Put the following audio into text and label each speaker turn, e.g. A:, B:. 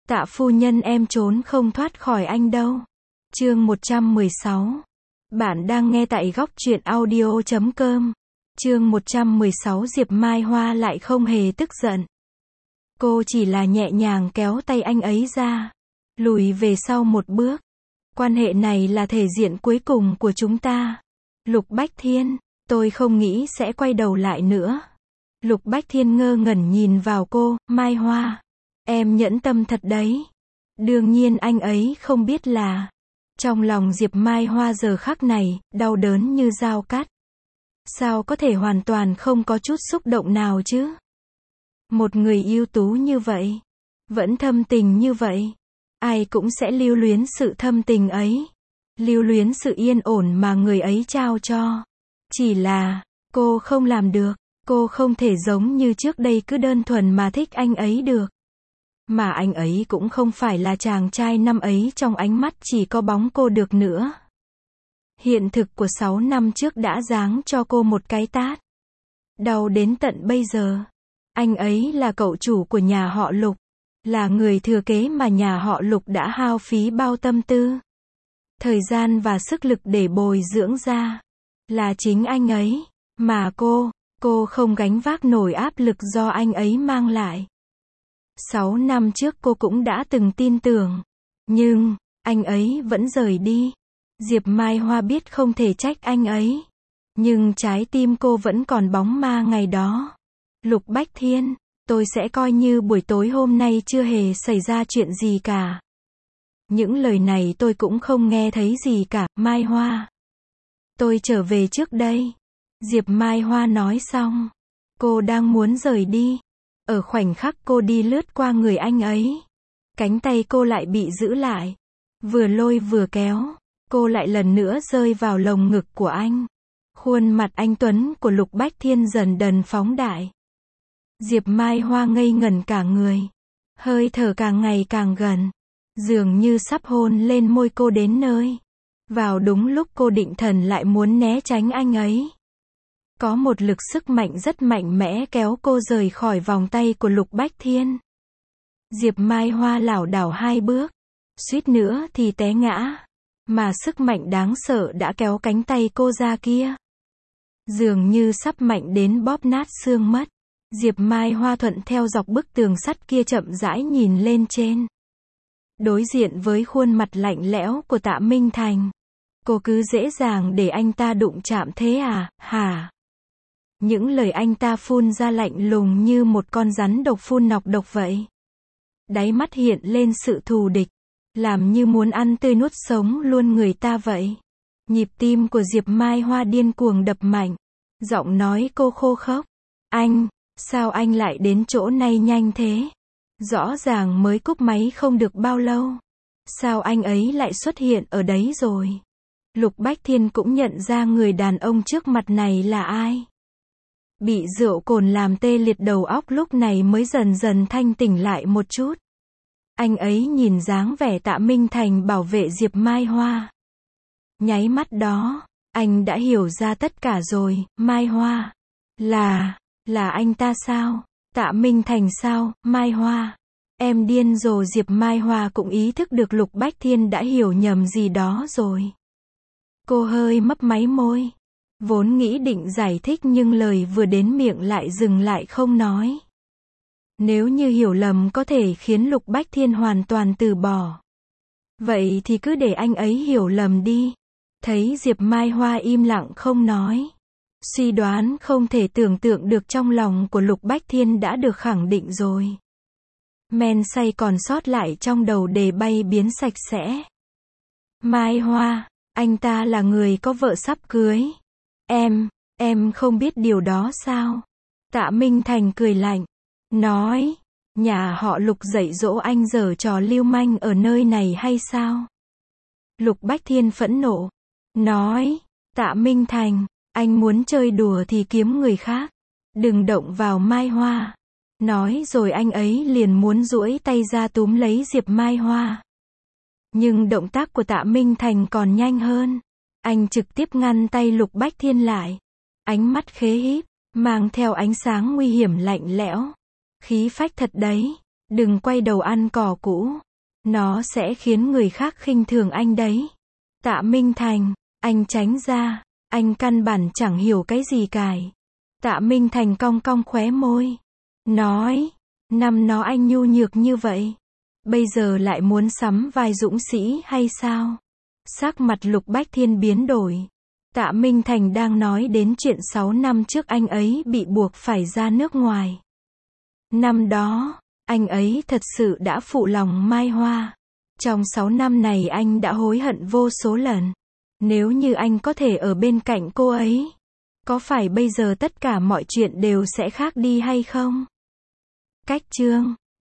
A: Tạ phu nhân, em trốn không thoát khỏi anh đâu. Chương 116. Bạn đang nghe tại góc truyện audio.com. Chương 116. Diệp Mai Hoa lại không hề tức giận. Cô chỉ là nhẹ nhàng kéo tay anh ấy ra, lùi về sau một bước. Quan hệ này là thể diện cuối cùng của chúng ta. Lục Bách Thiên, tôi không nghĩ sẽ quay đầu lại nữa. Lục Bách Thiên ngơ ngẩn nhìn vào cô. Mai Hoa, em nhẫn tâm thật đấy. Đương nhiên anh ấy không biết là trong lòng Diệp Mai Hoa giờ khắc này, đau đớn như dao cắt. Sao có thể hoàn toàn không có chút xúc động nào chứ? Một người ưu tú như vậy, vẫn thâm tình như vậy, ai cũng sẽ lưu luyến sự thâm tình ấy, lưu luyến sự yên ổn mà người ấy trao cho. Chỉ là, cô không làm được, cô không thể giống như trước đây cứ đơn thuần mà thích anh ấy được. Mà anh ấy cũng không phải là chàng trai năm ấy trong ánh mắt chỉ có bóng cô được nữa. Hiện thực của 6 năm trước đã giáng cho cô một cái tát. Đau đến tận bây giờ. Anh ấy là cậu chủ của nhà họ Lục, là người thừa kế mà nhà họ Lục đã hao phí bao tâm tư, thời gian và sức lực để bồi dưỡng ra. Là chính anh ấy, mà cô không gánh vác nổi áp lực do anh ấy mang lại. 6 năm trước cô cũng đã từng tin tưởng, nhưng anh ấy vẫn rời đi. Diệp Mai Hoa biết không thể trách anh ấy, nhưng trái tim cô vẫn còn bóng ma ngày đó. Lục Bách Thiên, tôi sẽ coi như buổi tối hôm nay chưa hề xảy ra chuyện gì cả. Những lời này tôi cũng không nghe thấy gì cả. Mai Hoa, tôi trở về trước đây. Diệp Mai Hoa nói xong, cô đang muốn rời đi. Ở khoảnh khắc cô đi lướt qua người anh ấy, cánh tay cô lại bị giữ lại. Vừa lôi vừa kéo, cô lại lần nữa rơi vào lồng ngực của anh. Khuôn mặt anh tuấn của Lục Bách Thiên dần dần phóng đại. Diệp Mai Hoa ngây ngẩn cả người. Hơi thở càng ngày càng gần, dường như sắp hôn lên môi cô đến nơi. Vào đúng lúc cô định thần lại muốn né tránh anh ấy, có một lực sức mạnh rất mạnh mẽ kéo cô rời khỏi vòng tay của Lục Bách Thiên. Diệp Mai Hoa lảo đảo 2 bước, suýt nữa thì té ngã. Mà sức mạnh đáng sợ đã kéo cánh tay cô ra kia, dường như sắp mạnh đến bóp nát xương mất. Diệp Mai Hoa thuận theo dọc bức tường sắt kia chậm rãi nhìn lên trên. Đối diện với khuôn mặt lạnh lẽo của Tạ Minh Thành. Cô cứ dễ dàng để anh ta đụng chạm thế à, hả? Những lời anh ta phun ra lạnh lùng như một con rắn độc phun nọc độc vậy. Đáy mắt hiện lên sự thù địch, làm như muốn ăn tươi nuốt sống luôn người ta vậy. Nhịp tim của Diệp Mai Hoa điên cuồng đập mạnh. Giọng nói cô khô khốc. Anh, sao anh lại đến chỗ này nhanh thế? Rõ ràng mới cúp máy không được bao lâu. Sao anh ấy lại xuất hiện ở đấy rồi? Lục Bách Thiên cũng nhận ra người đàn ông trước mặt này là ai. Bị rượu cồn làm tê liệt đầu óc lúc này mới dần dần thanh tỉnh lại một chút. Anh ấy nhìn dáng vẻ Tạ Minh Thành bảo vệ Diệp Mai Hoa. Nháy mắt đó, anh đã hiểu ra tất cả rồi. Mai Hoa, là anh ta sao? Tạ Minh Thành sao? Mai Hoa, em điên rồi. Diệp Mai Hoa cũng ý thức được Lục Bách Thiên đã hiểu nhầm gì đó rồi. Cô hơi mấp máy môi, vốn nghĩ định giải thích nhưng lời vừa đến miệng lại dừng lại không nói. Nếu như hiểu lầm có thể khiến Lục Bách Thiên hoàn toàn từ bỏ, vậy thì cứ để anh ấy hiểu lầm đi. Thấy Diệp Mai Hoa im lặng không nói, suy đoán không thể tưởng tượng được trong lòng của Lục Bách Thiên đã được khẳng định rồi. Men say còn sót lại trong đầu để bay biến sạch sẽ. Mai Hoa, anh ta là người có vợ sắp cưới. Em không biết điều đó sao? Tạ Minh Thành cười lạnh, nói, nhà họ Lục dạy dỗ anh giở trò lưu manh ở nơi này hay sao? Lục Bách Thiên phẫn nộ, nói, Tạ Minh Thành, anh muốn chơi đùa thì kiếm người khác, đừng động vào Mai Hoa. Nói rồi anh ấy liền muốn duỗi tay ra túm lấy Diệp Mai Hoa. Nhưng động tác của Tạ Minh Thành còn nhanh hơn. Anh trực tiếp ngăn tay Lục Bách Thiên lại. Ánh mắt khế híp, mang theo ánh sáng nguy hiểm lạnh lẽo. Khí phách thật đấy. Đừng quay đầu ăn cỏ cũ. Nó sẽ khiến người khác khinh thường anh đấy. Tạ Minh Thành, anh tránh ra. Anh căn bản chẳng hiểu cái gì cải. Tạ Minh Thành cong cong khóe môi. Nói, năm nó anh nhu nhược như vậy. Bây giờ lại muốn sắm vai dũng sĩ hay sao? Sắc mặt Lục Bách Thiên biến đổi. Tạ Minh Thành đang nói đến chuyện 6 năm trước anh ấy bị buộc phải ra nước ngoài. Năm đó, anh ấy thật sự đã phụ lòng Mai Hoa. Trong 6 năm này anh đã hối hận vô số lần. Nếu như anh có thể ở bên cạnh cô ấy, có phải bây giờ tất cả mọi chuyện đều sẽ khác đi hay không? Cách chương